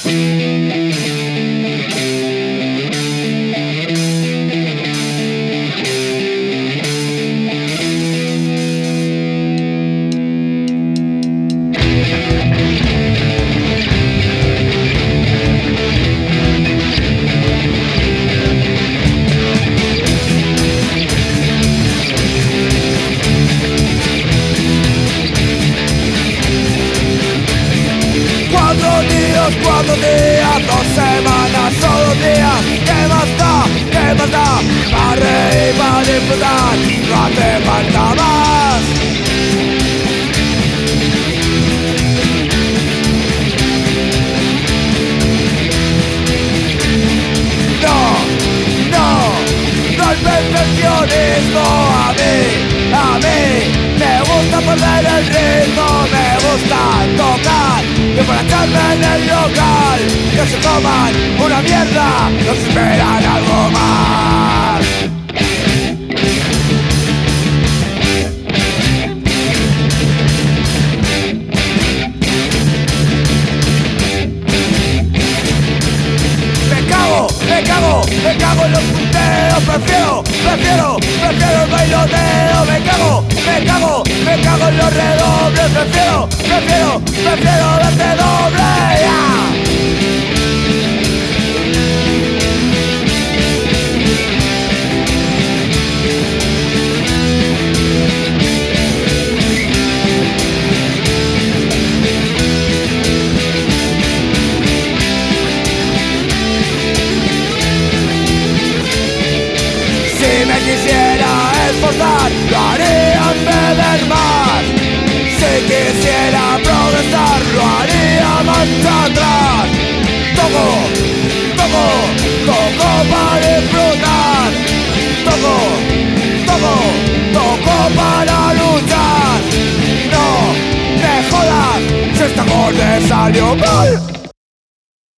4 días, 2 semanas, solo días. ¿Qué más da? ¿Qué más da? Para reír, para disfrutar, no hace falta más. No el perfeccionismo. A mí me gusta perder el ritmo, me gusta tocar y emborracharme en el local. Que se coman una mierda, nos esperan algo más. Me cago en los punteos, prefiero el bailoteo. Me cago en los redobles, prefiero verte doble, yeah. Si me quisiera esforzar, lo haría beber más. Si quisiera progresar, lo haría marcha atrás. Toco para disfrutar. Toco para luchar. No me jodas si este acorde salió mal.